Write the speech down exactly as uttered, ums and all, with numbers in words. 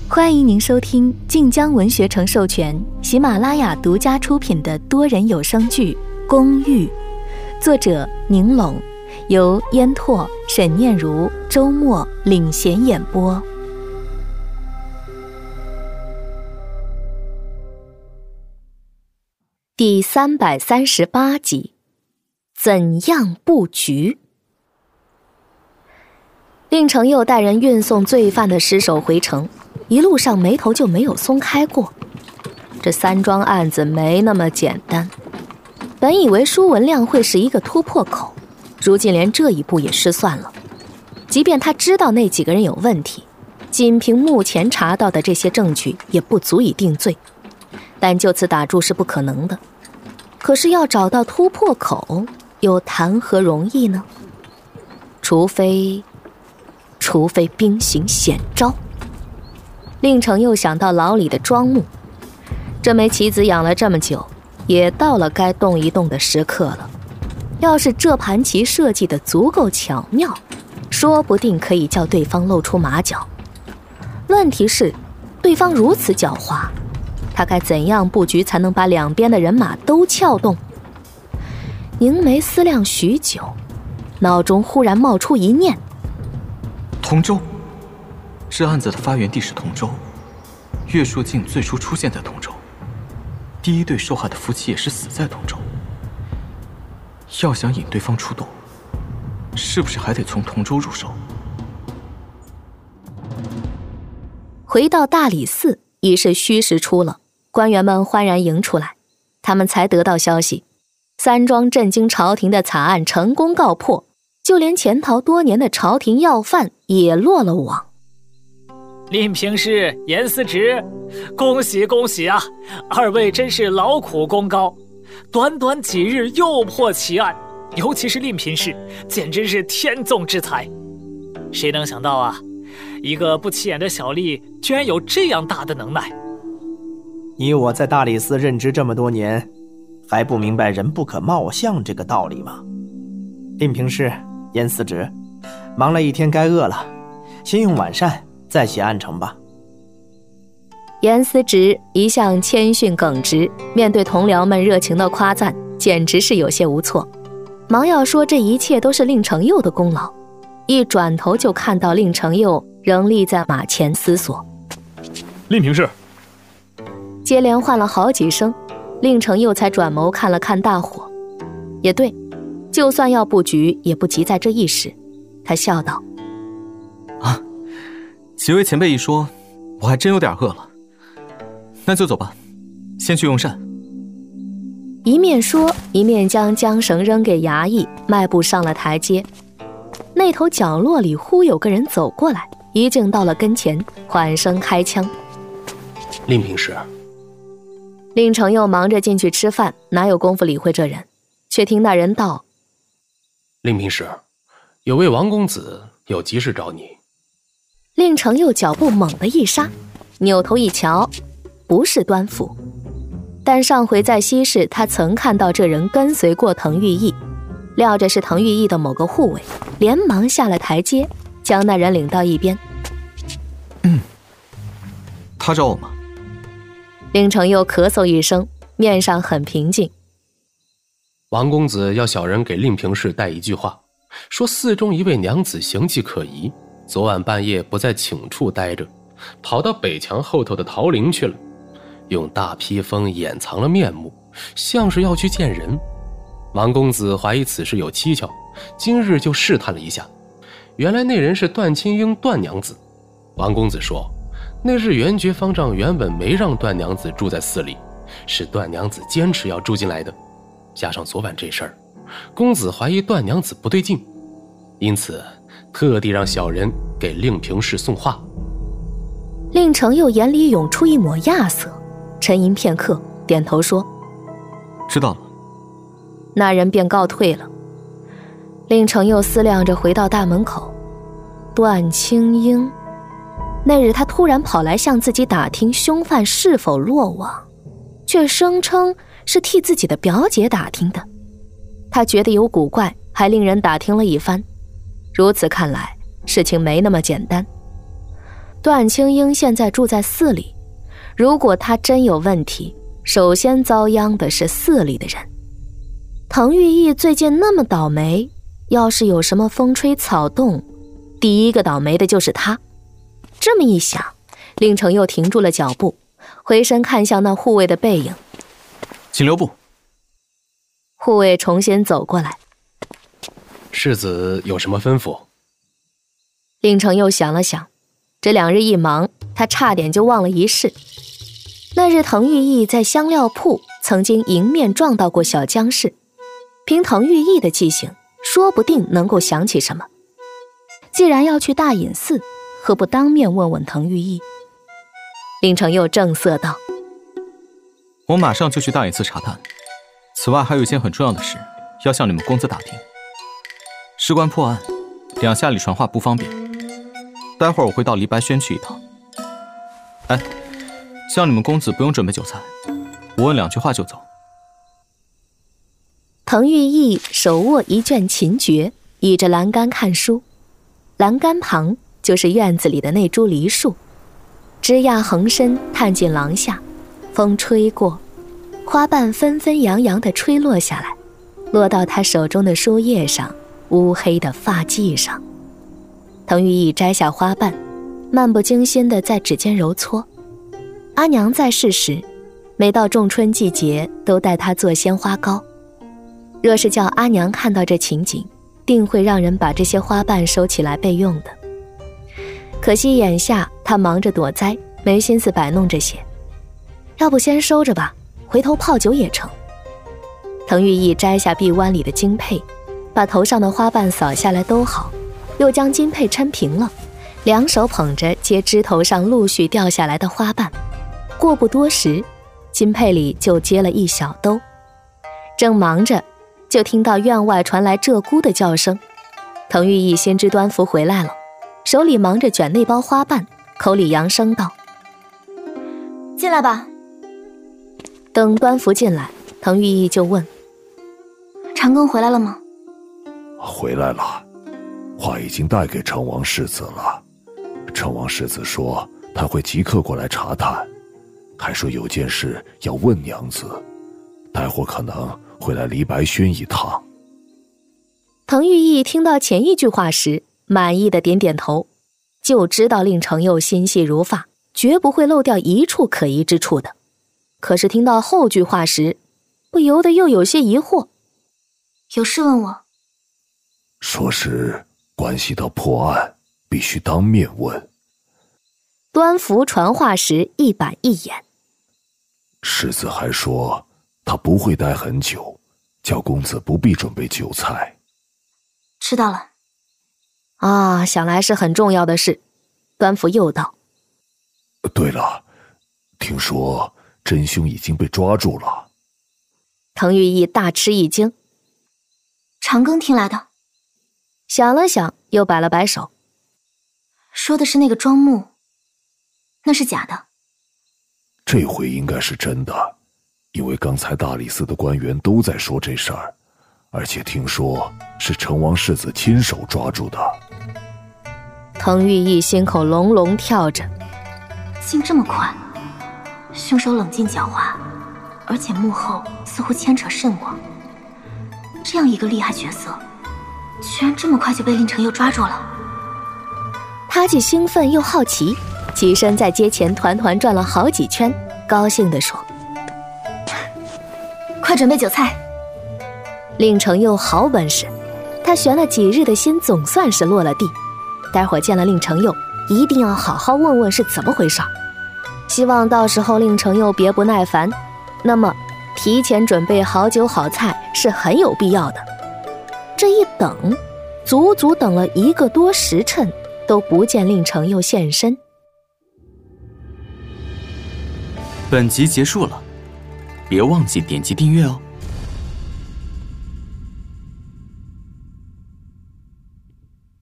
欢迎您收听晋江文学城授权、喜马拉雅独家出品的多人有声剧《公寓》，作者宁拢，由烟拓、沈念如、周末领衔演播。第三百三十八集，怎样布局？令程佑带人运送罪犯的尸首回城，一路上眉头就没有松开过。这三桩案子没那么简单，本以为舒文亮会是一个突破口，如今连这一步也失算了。即便他知道那几个人有问题，仅凭目前查到的这些证据也不足以定罪，但就此打住是不可能的。可是要找到突破口，又谈何容易呢？除非除非兵行险招。令程又想到牢里的庄木，这枚棋子养了这么久，也到了该动一动的时刻了。要是这盘棋设计得足够巧妙，说不定可以叫对方露出马脚。问题是，对方如此狡猾，他该怎样布局才能把两边的人马都撬动？凝眉思量许久，脑中忽然冒出一念： 同州，这案子的发源地是同州，岳树静最初出现在同州，第一对受害的夫妻也是死在同州。要想引对方出动，是不是还得从同州入手？ 回到大理寺已是戌时初了，官员们欢然迎出来，他们才得到消息，三桩震惊朝廷的惨案成功告破，就连潜逃多年的朝廷要犯也落了网。 令平氏、严思直，恭喜恭喜啊！二位真是劳苦功高，短短几日又破奇案，尤其是令平氏，简直是天纵之才。谁能想到啊，一个不起眼的小吏，居然有这样大的能耐。 你我在大理寺任职这么多年，还不明白人不可貌相这个道理吗？令平氏、严思直，忙了一天该饿了，先用晚膳再写案呈吧。 严思直一向谦逊耿直，面对同僚们热情的夸赞，简直是有些无措，忙要说这一切都是令程佑的功劳，一转头就看到令程佑仍立在马前思索。 令平氏， 接连唤了好几声，令程佑才转眸看了看大伙。也对，就算要布局也不急在这一时。他笑道： 啊，几位前辈一说，我还真有点饿了，那就走吧，先去用膳。 一面说，一面将缰绳扔给衙役，迈步上了台阶。那头角落里忽有个人走过来，一径到了跟前，缓声开枪。 令平氏。 令程佑忙着进去吃饭，哪有功夫理会这人，却听那人道： 令平氏，有位王公子有急事找你。 令程佑脚步猛地一刹，扭头一瞧，不是端府。但上回在西市，他曾看到这人跟随过滕玉义，料着是滕玉义的某个护卫，连忙下了台阶，将那人领到一边。 嗯，他找我吗？ 令程佑咳嗽一声，面上很平静。 王公子要小人给令平氏带一句话，说寺中一位娘子行迹可疑，昨晚半夜不在寝处待着，跑到北墙后头的桃林去了，用大披风掩藏了面目，像是要去见人。王公子怀疑此事有蹊跷，今日就试探了一下，原来那人是段青英段娘子。王公子说，那日元觉方丈原本没让段娘子住在寺里，是段娘子坚持要住进来的，加上昨晚这事儿，公子怀疑段娘子不对劲，因此特地让小人给令平氏送话。 令程佑眼里涌出一抹亚色，沉吟片刻，点头说： 知道了。 那人便告退了。令程佑思量着回到大门口，段青英，那日他突然跑来向自己打听凶犯是否落网，却声称是替自己的表姐打听的。他觉得有古怪，还令人打听了一番。如此看来，事情没那么简单。 段青英现在住在寺里，如果他真有问题，首先遭殃的是寺里的人。滕玉义最近那么倒霉，要是有什么风吹草动，第一个倒霉的就是他。这么一想，令程又停住了脚步，回身看向那护卫的背影。 请留步。 护卫重新走过来。 世子有什么吩咐？ 令程又想了想，这两日一忙，他差点就忘了一事。那日滕玉义在香料铺曾经迎面撞到过小江氏，凭滕玉义的记性，说不定能够想起什么。既然要去大隐寺，何不当面问问滕玉义？令程又正色道： 我马上就去大隐寺查探，此外还有一件很重要的事要向你们公子打听。事关破案，两下里传话不方便，待会儿我会到黎白轩去一趟。哎，希望你们公子不用准备酒菜，我问两句话就走。 滕玉义手握一卷琴诀，倚着栏杆看书，栏杆旁就是院子里的那株梨树，枝桠横伸探进廊下，风吹过，花瓣纷纷扬扬地吹落下来，落到他手中的书页上，乌黑的发髻上。滕玉义摘下花瓣，漫不经心地在指尖揉搓。阿娘在世时，每到仲春季节都带她做鲜花糕。若是叫阿娘看到这情景，定会让人把这些花瓣收起来备用的。可惜眼下她忙着躲灾，没心思摆弄这些。要不先收着吧，回头泡酒也成。滕玉义摘下臂弯里的金佩，把头上的花瓣扫下来都好，又将金佩抻平了，两手捧着接枝头上陆续掉下来的花瓣。过不多时，金佩里就接了一小兜。正忙着，就听到院外传来鹧鸪的叫声。滕玉义先知端福回来了，手里忙着卷那包花瓣，口里扬声道：进来吧。等端福进来，滕玉义就问：长庚回来了吗？ 回来了，话已经带给成王世子了。成王世子说他会即刻过来查探，还说有件事要问娘子，待会儿可能会来黎白轩一趟。 滕玉义听到前一句话时，满意的点点头，就知道令程又心细如发，绝不会漏掉一处可疑之处的。可是听到后句话时，不由得又有些疑惑。有事问我？ 说是关系到破案，必须当面问。 端福传话时一板一眼。 世子还说他不会待很久，叫公子不必准备酒菜。 知道了。啊，想来是很重要的事。端福又道： 对了，听说真凶已经被抓住了。 滕玉义大吃一惊。长庚听来的。想了想，又摆了摆手。说的是那个庄木，那是假的。 这回应该是真的，因为刚才大理寺的官员都在说这事儿，而且听说是成王世子亲手抓住的。 滕玉义心口隆隆跳着，竟这么快，凶手冷静狡猾，而且幕后似乎牵扯甚广。这样一个厉害角色，居然这么快就被令程又抓住了。他既兴奋又好奇，起身在街前团团转了好几圈，高兴地说：快准备酒菜。令程又好本事，他悬了几日的心总算是落了地。待会儿见了令程又，一定要好好问问是怎么回事。希望到时候令程又别不耐烦，那么提前准备好酒好菜是很有必要的。这一等，足足等了一个多时辰，都不见令程又现身。 本集结束了，别忘记点击订阅哦。